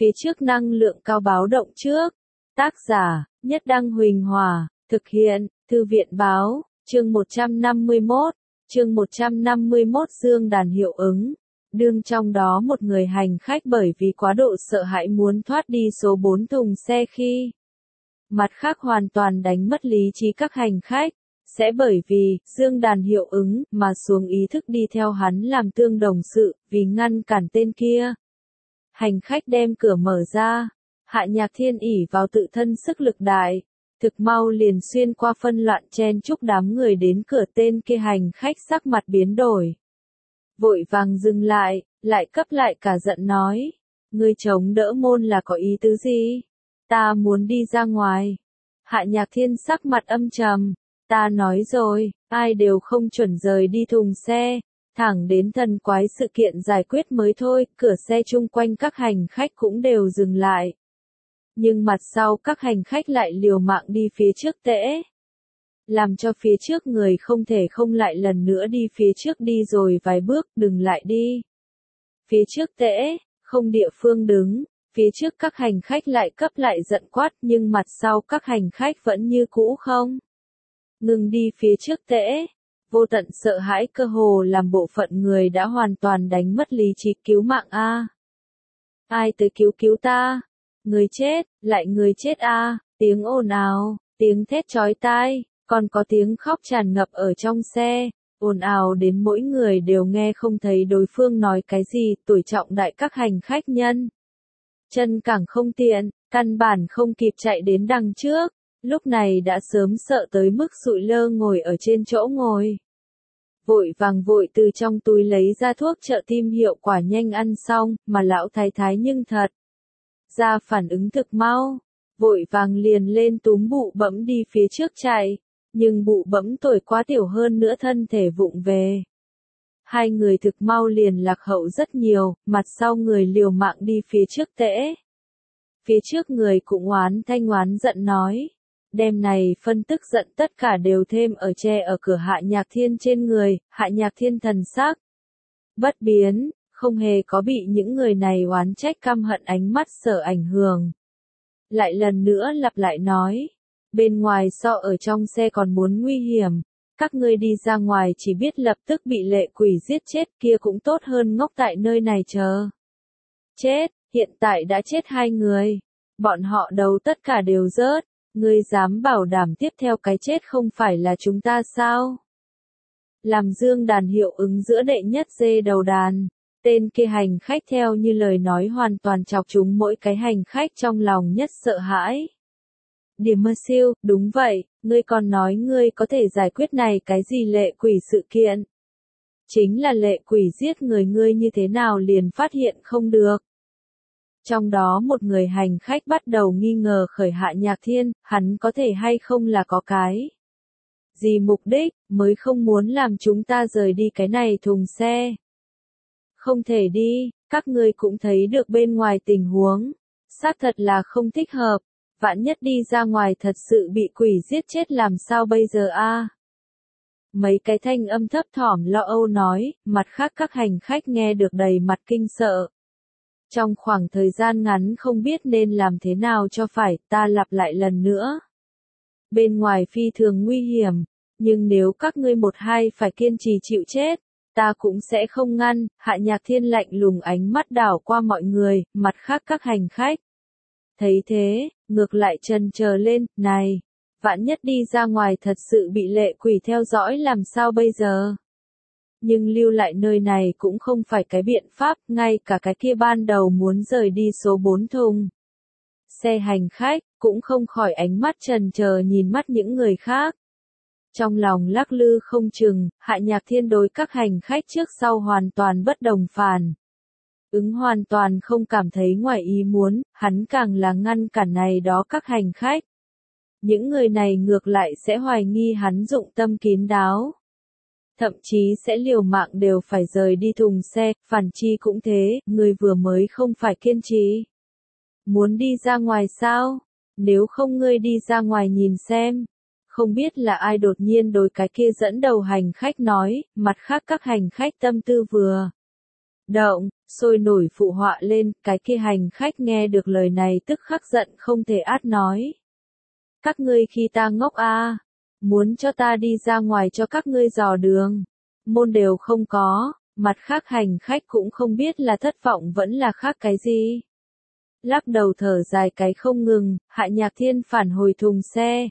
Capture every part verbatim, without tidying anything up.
Phía trước năng lượng cao báo động trước. Tác giả, Nhất Đăng Huỳnh Hòa, thực hiện, Thư viện báo, chương một trăm năm mươi mốt, chương một trăm năm mươi mốt dương đàn hiệu ứng. Đương trong đó một người hành khách bởi vì quá độ sợ hãi muốn thoát đi số bốn thùng xe khi mặt khác hoàn toàn đánh mất lý trí các hành khách, sẽ bởi vì dương đàn hiệu ứng mà xuống ý thức đi theo hắn làm tương đồng sự, vì ngăn cản tên kia. Hành khách đem cửa mở ra, Hạ Nhạc Thiên ỷ vào tự thân sức lực đại, thực mau liền xuyên qua phân loạn chen chúc đám người đến cửa. Tên kia hành khách sắc mặt biến đổi, vội vàng dừng lại, lại cấp lại cả giận nói, ngươi chống đỡ môn là có ý tứ gì? Ta muốn đi ra ngoài. Hạ Nhạc Thiên sắc mặt âm trầm, ta nói rồi, ai đều không chuẩn rời đi thùng xe, thẳng đến thần quái sự kiện giải quyết mới thôi. Cửa xe chung quanh các hành khách cũng đều dừng lại. Nhưng mặt sau các hành khách lại liều mạng đi phía trước tễ, làm cho phía trước người không thể không lại lần nữa đi phía trước đi rồi vài bước, đừng lại đi. Phía trước tễ, không địa phương đứng, phía trước các hành khách lại cấp lại giận quát, nhưng mặt sau các hành khách vẫn như cũ không ngừng đi phía trước tễ. Vô tận sợ hãi cơ hồ làm bộ phận người đã hoàn toàn đánh mất lý trí. Cứu mạng a! Ai tới cứu cứu ta? Người chết, lại người chết a! Tiếng ồn ào, tiếng thét chói tai, còn có tiếng khóc tràn ngập ở trong xe, ồn ào đến mỗi người đều nghe không thấy đối phương nói cái gì. Tuổi trọng đại các hành khách nhân chân càng không tiện, căn bản không kịp chạy đến đằng trước, lúc này đã sớm sợ tới mức sụi lơ ngồi ở trên chỗ ngồi. Vội vàng vội từ trong túi lấy ra thuốc trợ tim hiệu quả nhanh ăn xong, mà lão thái thái nhưng thật ra phản ứng thực mau, vội vàng liền lên túm bụ bẫm đi phía trước chạy, nhưng bụ bẫm tuổi quá tiểu hơn nữa thân thể vụng về. Hai người thực mau liền lạc hậu rất nhiều, mặt sau người liều mạng đi phía trước tễ. Phía trước người cũng oán thanh oán giận nói, đêm này phân tức giận tất cả đều thêm ở che ở cửa Hạ Nhạc Thiên trên người. Hạ Nhạc Thiên thần sắc bất biến, không hề có bị những người này oán trách căm hận ánh mắt sở ảnh hưởng. Lại lần nữa lặp lại nói, bên ngoài so ở trong xe còn muốn nguy hiểm, các ngươi đi ra ngoài chỉ biết lập tức bị lệ quỷ giết chết, kia cũng tốt hơn ngốc tại nơi này chờ chết. Hiện tại đã chết hai người, bọn họ đầu tất cả đều rớt, ngươi dám bảo đảm tiếp theo cái chết không phải là chúng ta sao? Làm dương đàn hiệu ứng giữa đệ nhất dê đầu đàn, tên kia hành khách theo như lời nói hoàn toàn chọc chúng mỗi cái hành khách trong lòng nhất sợ hãi. Điểm mơ siêu, đúng vậy, ngươi còn nói ngươi có thể giải quyết này cái gì lệ quỷ sự kiện? Chính là lệ quỷ giết người, ngươi như thế nào liền phát hiện không được? Trong đó một người hành khách bắt đầu nghi ngờ khởi Hạ Nhạc Thiên, hắn có thể hay không là có cái gì mục đích, mới không muốn làm chúng ta rời đi cái này thùng xe. Không thể đi, các ngươi cũng thấy được bên ngoài tình huống, xác thật là không thích hợp, vạn nhất đi ra ngoài thật sự bị quỷ giết chết làm sao bây giờ a? Mấy cái thanh âm thấp thỏm lo âu nói, mặt khác các hành khách nghe được đầy mặt kinh sợ. Trong khoảng thời gian ngắn không biết nên làm thế nào cho phải, ta lặp lại lần nữa. Bên ngoài phi thường nguy hiểm, nhưng nếu các ngươi một hai phải kiên trì chịu chết, ta cũng sẽ không ngăn. Hạ Nhạc Thiên lạnh lùng ánh mắt đảo qua mọi người, mặt khác các hành khách. Thấy thế, ngược lại chần chờ lên, này, vạn nhất đi ra ngoài thật sự bị lệ quỷ theo dõi làm sao bây giờ? Nhưng lưu lại nơi này cũng không phải cái biện pháp, ngay cả cái kia ban đầu muốn rời đi số bốn thùng xe hành khách, cũng không khỏi ánh mắt chần chờ nhìn mắt những người khác. Trong lòng lắc lư không chừng, Hạ Nhạc Thiên đối các hành khách trước sau hoàn toàn bất đồng phản ứng, hoàn toàn không cảm thấy ngoài ý muốn, hắn càng là ngăn cản này đó các hành khách. Những người này ngược lại sẽ hoài nghi hắn dụng tâm kín đáo. Thậm chí sẽ liều mạng đều phải rời đi thùng xe. Phản Chi cũng thế, người vừa mới không phải kiên trì muốn đi ra ngoài sao? Nếu không ngươi đi ra ngoài nhìn xem. Không biết là ai đột nhiên đối cái kia dẫn đầu hành khách nói, mặt khác các hành khách tâm tư vừa động, sôi nổi phụ họa lên, cái kia hành khách nghe được lời này tức khắc giận không thể át nói. Các ngươi khi ta ngốc a, à, muốn cho ta đi ra ngoài cho các ngươi dò đường, môn đều không có, mặt khác hành khách cũng không biết là thất vọng vẫn là khác cái gì. Lắc đầu thở dài cái không ngừng, Hạ Nhạc Thiên phản hồi thùng xe.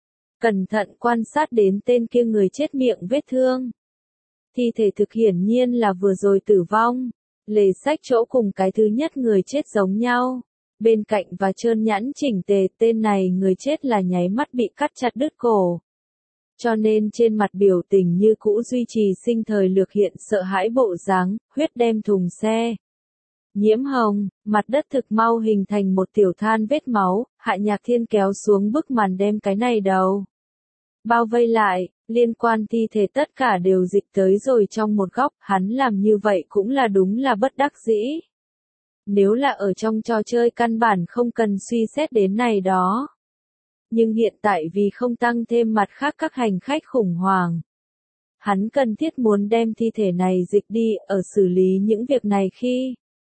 Cẩn thận quan sát đến tên kia người chết miệng vết thương. Thi thể thực hiển nhiên là vừa rồi tử vong. Lề sách chỗ cùng cái thứ nhất người chết giống nhau. Bên cạnh và trơn nhẵn chỉnh tề, tên này người chết là nháy mắt bị cắt chặt đứt cổ. Cho nên trên mặt biểu tình như cũ duy trì sinh thời lược hiện sợ hãi bộ dáng, huyết đem thùng xe nhiễm hồng, mặt đất thực mau hình thành một tiểu than vết máu. Hạ Nhạc Thiên kéo xuống bức màn đem cái này đầu bao vây lại, liên quan thi thể tất cả đều dịch tới rồi trong một góc, hắn làm như vậy cũng là đúng là bất đắc dĩ. Nếu là ở trong trò chơi căn bản không cần suy xét đến này đó. Nhưng hiện tại vì không tăng thêm mặt khác các hành khách khủng hoảng. Hắn cần thiết muốn đem thi thể này dịch đi, ở xử lý những việc này khi.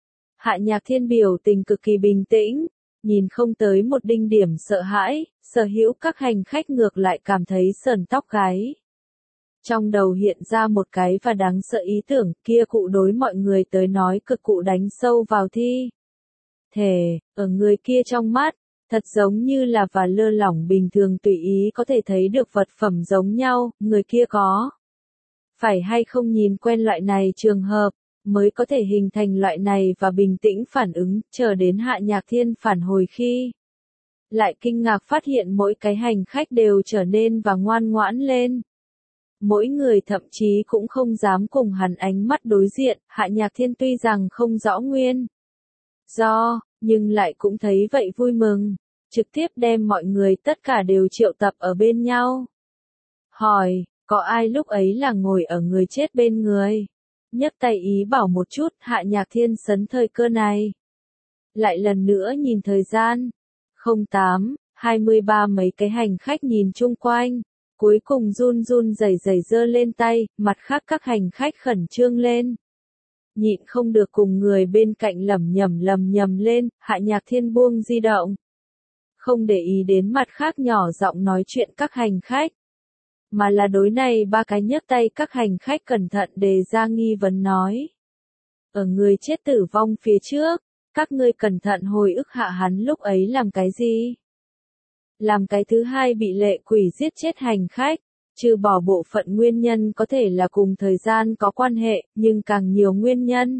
Hạ Nhạc Thiên biểu tình cực kỳ bình tĩnh, nhìn không tới một đinh điểm sợ hãi, sở hữu các hành khách ngược lại cảm thấy sởn tóc gáy. Trong đầu hiện ra một cái và đáng sợ ý tưởng, kia cụ đối mọi người tới nói cực cụ đánh sâu vào thi thể, ở người kia trong mắt, thật giống như là và lơ lỏng bình thường tùy ý có thể thấy được vật phẩm giống nhau, người kia có phải hay không nhìn quen loại này trường hợp, mới có thể hình thành loại này và bình tĩnh phản ứng, chờ đến Hạ Nhạc Thiên phản hồi khi. Lại kinh ngạc phát hiện mỗi cái hành khách đều trở nên và ngoan ngoãn lên. Mỗi người thậm chí cũng không dám cùng hắn ánh mắt đối diện, Hạ Nhạc Thiên tuy rằng không rõ nguyên do, nhưng lại cũng thấy vậy vui mừng, trực tiếp đem mọi người tất cả đều triệu tập ở bên nhau. Hỏi, có ai lúc ấy là ngồi ở người chết bên người? Nhấc tay ý bảo một chút, Hạ Nhạc Thiên sấn thời cơ này. Lại lần nữa nhìn thời gian. không tám, hai mươi ba mấy cái hành khách nhìn chung quanh. Cuối cùng run run rẩy rẩy giơ lên tay, mặt khác các hành khách khẩn trương lên. Nhịn không được cùng người bên cạnh lẩm nhẩm lẩm nhẩm lên, Hạ Nhạc Thiên buông di động. Không để ý đến mặt khác nhỏ giọng nói chuyện các hành khách. Mà là đối này ba cái nhấc tay các hành khách cẩn thận đề ra nghi vấn nói. Ở người chết tử vong phía trước, các ngươi cẩn thận hồi ức hạ hắn lúc ấy làm cái gì? Làm cái thứ hai bị lệ quỷ giết chết hành khách, trừ bỏ bộ phận nguyên nhân có thể là cùng thời gian có quan hệ, nhưng càng nhiều nguyên nhân.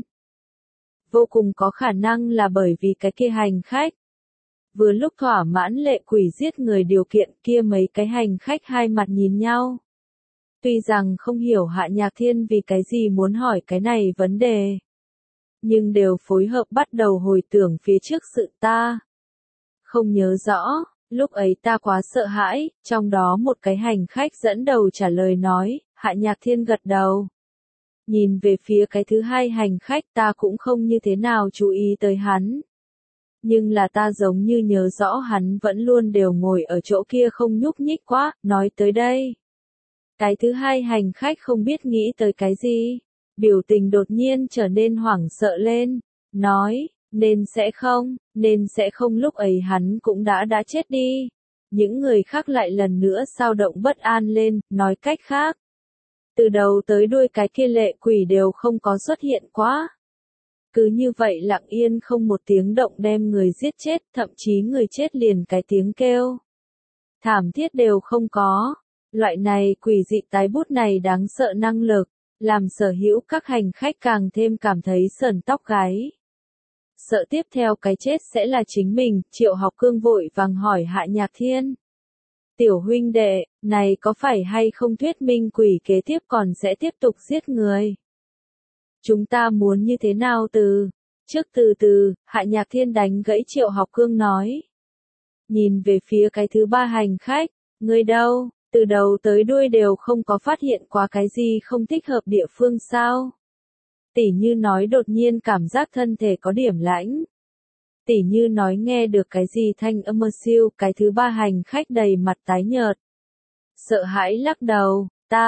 Vô cùng có khả năng là bởi vì cái kia hành khách. Vừa lúc thỏa mãn lệ quỷ giết người điều kiện kia mấy cái hành khách hai mặt nhìn nhau. Tuy rằng không hiểu Hạ Nhạc Thiên vì cái gì muốn hỏi cái này vấn đề. Nhưng đều phối hợp bắt đầu hồi tưởng phía trước sự ta. Không nhớ rõ, lúc ấy ta quá sợ hãi, trong đó một cái hành khách dẫn đầu trả lời nói, Hạ Nhạc Thiên gật đầu. Nhìn về phía cái thứ hai hành khách ta cũng không như thế nào chú ý tới hắn. Nhưng là ta giống như nhớ rõ hắn vẫn luôn đều ngồi ở chỗ kia không nhúc nhích quá, nói tới đây. Cái thứ hai hành khách không biết nghĩ tới cái gì, biểu tình đột nhiên trở nên hoảng sợ lên, nói, nên sẽ không, nên sẽ không lúc ấy hắn cũng đã đã chết đi. Những người khác lại lần nữa sao động bất an lên, nói cách khác. Từ đầu tới đuôi cái kia lệ quỷ đều không có xuất hiện quá. Cứ như vậy lặng yên không một tiếng động đem người giết chết, thậm chí người chết liền cái tiếng kêu. Thảm thiết đều không có. Loại này quỷ dị tái bút này đáng sợ năng lực, làm sở hữu các hành khách càng thêm cảm thấy sởn tóc gáy. Sợ tiếp theo cái chết sẽ là chính mình, Triệu Học Cương vội vàng hỏi Hạ Nhạc Thiên. Tiểu huynh đệ, này có phải hay không thuyết minh quỷ kế tiếp còn sẽ tiếp tục giết người? Chúng ta muốn như thế nào từ? Trước từ từ, Hạ Nhạc Thiên đánh gãy Triệu Học Cương nói. Nhìn về phía cái thứ ba hành khách, người đâu, từ đầu tới đuôi đều không có phát hiện qua cái gì không thích hợp địa phương sao? Tỉ như nói đột nhiên cảm giác thân thể có điểm lãnh. Tỉ như nói nghe được cái gì thanh âm mơ siêu, cái thứ ba hành khách đầy mặt tái nhợt. Sợ hãi lắc đầu, ta,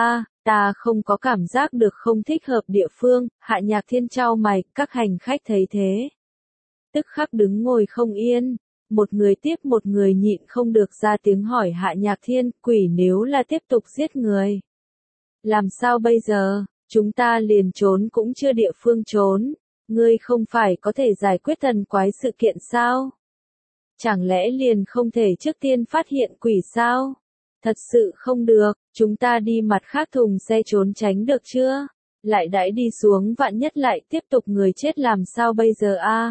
Ta không có cảm giác được không thích hợp địa phương, Hạ Nhạc Thiên chau mày, các hành khách thấy thế. Tức khắc đứng ngồi không yên, một người tiếp một người nhịn không được ra tiếng hỏi Hạ Nhạc Thiên, quỷ nếu là tiếp tục giết người. Làm sao bây giờ, chúng ta liền trốn cũng chưa địa phương trốn, ngươi không phải có thể giải quyết thần quái sự kiện sao? Chẳng lẽ liền không thể trước tiên phát hiện quỷ sao? Thật sự không được, chúng ta đi mặt khác thùng xe trốn tránh được chưa? Lại đãi đi xuống vạn nhất lại tiếp tục người chết làm sao bây giờ a? À?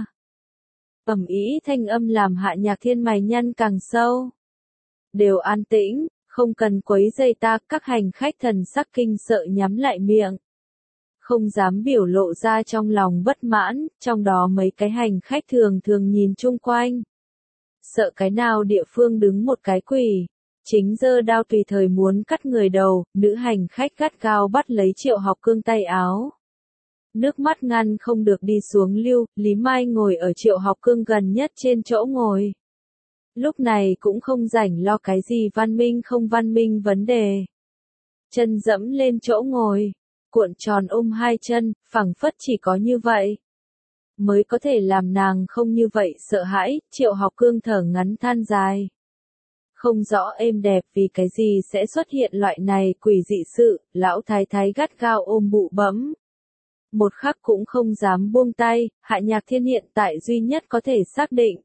Ầm ĩ thanh âm làm Hạ Nhạc Thiên mày nhăn càng sâu. Đều an tĩnh, không cần quấy rầy ta, các hành khách thần sắc kinh sợ nhắm lại miệng. Không dám biểu lộ ra trong lòng bất mãn, trong đó mấy cái hành khách thường thường nhìn chung quanh. Sợ cái nào địa phương đứng một cái quỷ, chính giơ đao tùy thời muốn cắt người đầu, nữ hành khách gắt gao bắt lấy Triệu Học Cương tay áo. Nước mắt ngăn không được đi xuống lưu, Lý Mai ngồi ở Triệu Học Cương gần nhất trên chỗ ngồi. Lúc này cũng không rảnh lo cái gì văn minh không văn minh vấn đề. Chân dẫm lên chỗ ngồi, cuộn tròn ôm hai chân, phẳng phất chỉ có như vậy mới có thể làm nàng không như vậy sợ hãi, Triệu Học Cương thở ngắn than dài. Không rõ êm đẹp vì cái gì sẽ xuất hiện loại này quỷ dị sự, lão thái thái gắt gao ôm bụ bẫm. Một khắc cũng không dám buông tay, Hạ Nhạc Thiên hiện tại duy nhất có thể xác định.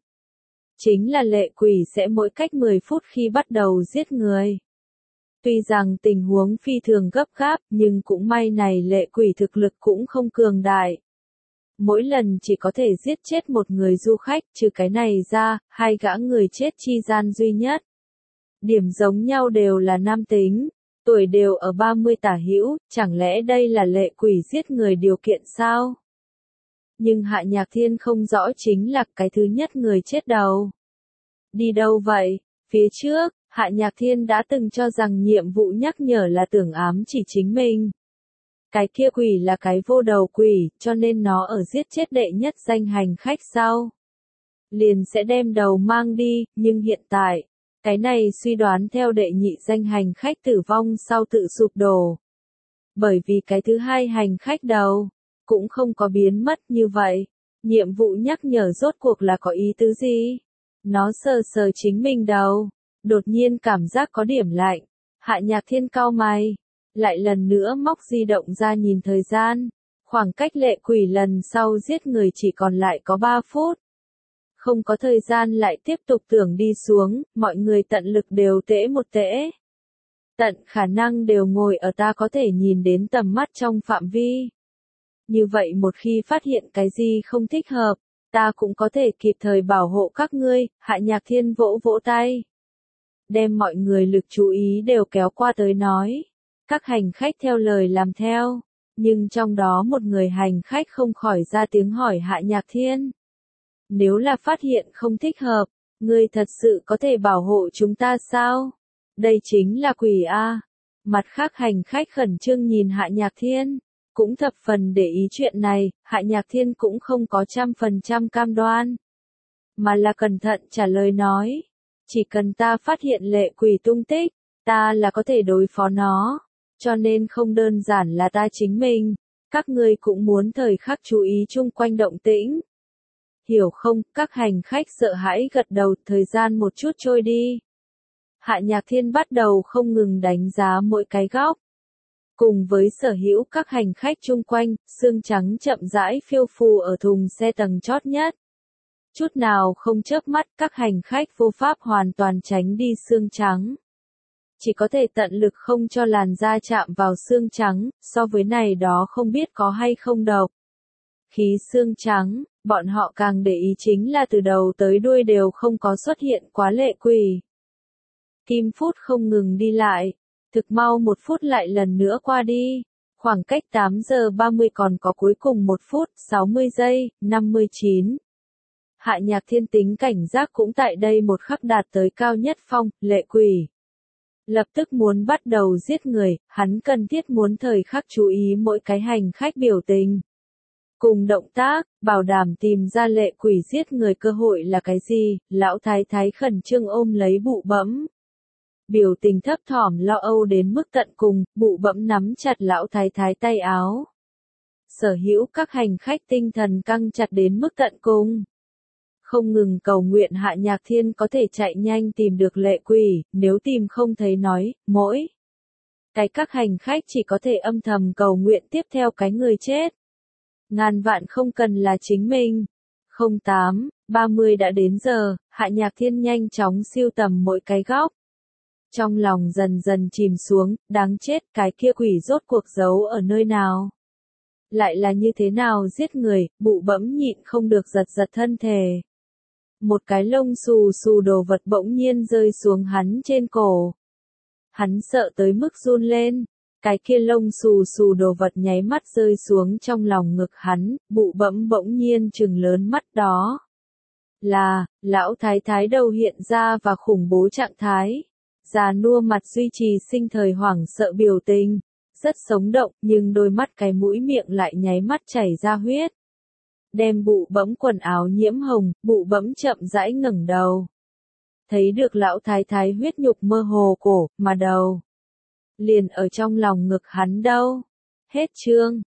Chính là lệ quỷ sẽ mỗi cách mười phút khi bắt đầu giết người. Tuy rằng tình huống phi thường gấp gáp, nhưng cũng may này lệ quỷ thực lực cũng không cường đại. Mỗi lần chỉ có thể giết chết một người du khách, trừ cái này ra, hai gã người chết chi gian duy nhất. Điểm giống nhau đều là nam tính, tuổi đều ở ba mươi tả hữu, chẳng lẽ đây là lệ quỷ giết người điều kiện sao? Nhưng Hạ Nhạc Thiên không rõ chính là cái thứ nhất người chết đầu. Đi đâu vậy? Phía trước, Hạ Nhạc Thiên đã từng cho rằng nhiệm vụ nhắc nhở là tưởng ám chỉ chính mình. Cái kia quỷ là cái vô đầu quỷ, cho nên nó ở giết chết đệ nhất danh hành khách sau. Liền sẽ đem đầu mang đi, nhưng hiện tại, cái này suy đoán theo đệ nhị danh hành khách tử vong sau tự sụp đổ. Bởi vì cái thứ hai hành khách đầu, cũng không có biến mất như vậy. Nhiệm vụ nhắc nhở rốt cuộc là có ý tứ gì? Nó sờ sờ chính mình đầu, đột nhiên cảm giác có điểm lạnh. Hạ Nhạc Thiên cau mày, lại lần nữa móc di động ra nhìn thời gian. Khoảng cách lệ quỷ lần sau giết người chỉ còn lại có ba phút. Không có thời gian lại tiếp tục tưởng đi xuống, mọi người tận lực đều tễ một tễ. Tận khả năng đều ngồi ở ta có thể nhìn đến tầm mắt trong phạm vi. Như vậy một khi phát hiện cái gì không thích hợp, ta cũng có thể kịp thời bảo hộ các ngươi, Hạ Nhạc Thiên vỗ vỗ tay. Đem mọi người lực chú ý đều kéo qua tới nói. Các hành khách theo lời làm theo, nhưng trong đó một người hành khách không khỏi ra tiếng hỏi Hạ Nhạc Thiên. Nếu là phát hiện không thích hợp, ngươi thật sự có thể bảo hộ chúng ta sao? Đây chính là quỷ A. Mặt khác hành khách khẩn trương nhìn Hạ Nhạc Thiên, cũng thập phần để ý chuyện này, Hạ Nhạc Thiên cũng không có trăm phần trăm cam đoan. Mà là cẩn thận trả lời nói, chỉ cần ta phát hiện lệ quỷ tung tích, ta là có thể đối phó nó, cho nên không đơn giản là ta chính mình, các ngươi cũng muốn thời khắc chú ý chung quanh động tĩnh. Hiểu không, các hành khách sợ hãi gật đầu, thời gian một chút trôi đi. Hạ Nhạc Thiên bắt đầu không ngừng đánh giá mỗi cái góc. Cùng với sở hữu các hành khách chung quanh, xương trắng chậm rãi phiêu phù ở thùng xe tầng chót nhất. Chút nào không chớp mắt, các hành khách vô pháp hoàn toàn tránh đi xương trắng. Chỉ có thể tận lực không cho làn da chạm vào xương trắng, so với này đó không biết có hay không độc. Khí xương trắng, bọn họ càng để ý chính là từ đầu tới đuôi đều không có xuất hiện quá lệ quỷ. Kim phút không ngừng đi lại, thực mau một phút lại lần nữa qua đi, khoảng cách tám giờ ba mươi còn có cuối cùng một phút, sáu mươi giây, năm mươi chín. Hạ Nhạc Thiên tính cảnh giác cũng tại đây một khắc đạt tới cao nhất phong, lệ quỷ. Lập tức muốn bắt đầu giết người, hắn cần thiết muốn thời khắc chú ý mỗi cái hành khách biểu tình. Cùng động tác, bảo đảm tìm ra lệ quỷ giết người cơ hội là cái gì, lão thái thái khẩn trương ôm lấy bụ bẫm. biểu tình thấp thỏm lo âu đến mức tận cùng, bụ bẫm nắm chặt lão thái thái tay áo. Sở hữu các hành khách tinh thần căng chặt đến mức tận cùng. Không ngừng cầu nguyện Hạ Nhạc Thiên có thể chạy nhanh tìm được lệ quỷ, nếu tìm không thấy nói, mỗi cái các hành khách chỉ có thể âm thầm cầu nguyện tiếp theo cái người chết. Ngàn vạn không cần là chính mình. không tám, ba mươi đã đến giờ, Hạ Nhạc Thiên nhanh chóng siêu tầm mỗi cái góc. Trong lòng dần dần chìm xuống, đáng chết, cái kia quỷ rốt cuộc giấu ở nơi nào? Lại là như thế nào giết người, bụ bẫm nhịn không được giật giật thân thể. Một cái lông xù xù đồ vật bỗng nhiên rơi xuống hắn trên cổ. Hắn sợ tới mức run lên. Cái kia lông xù xù đồ vật nháy mắt rơi xuống trong lòng ngực hắn, bụ bẫm bỗng nhiên trừng lớn mắt đó. Là, lão thái thái đầu hiện ra và khủng bố trạng thái. Già nua mặt duy trì sinh thời hoảng sợ biểu tình. Rất sống động, nhưng đôi mắt cái mũi miệng lại nháy mắt chảy ra huyết. Đem bụ bẫm quần áo nhiễm hồng, bụ bẫm chậm rãi ngẩng đầu. Thấy được lão thái thái huyết nhục mơ hồ cổ, mà đầu liền ở trong lòng ngực hắn đâu. Hết chương.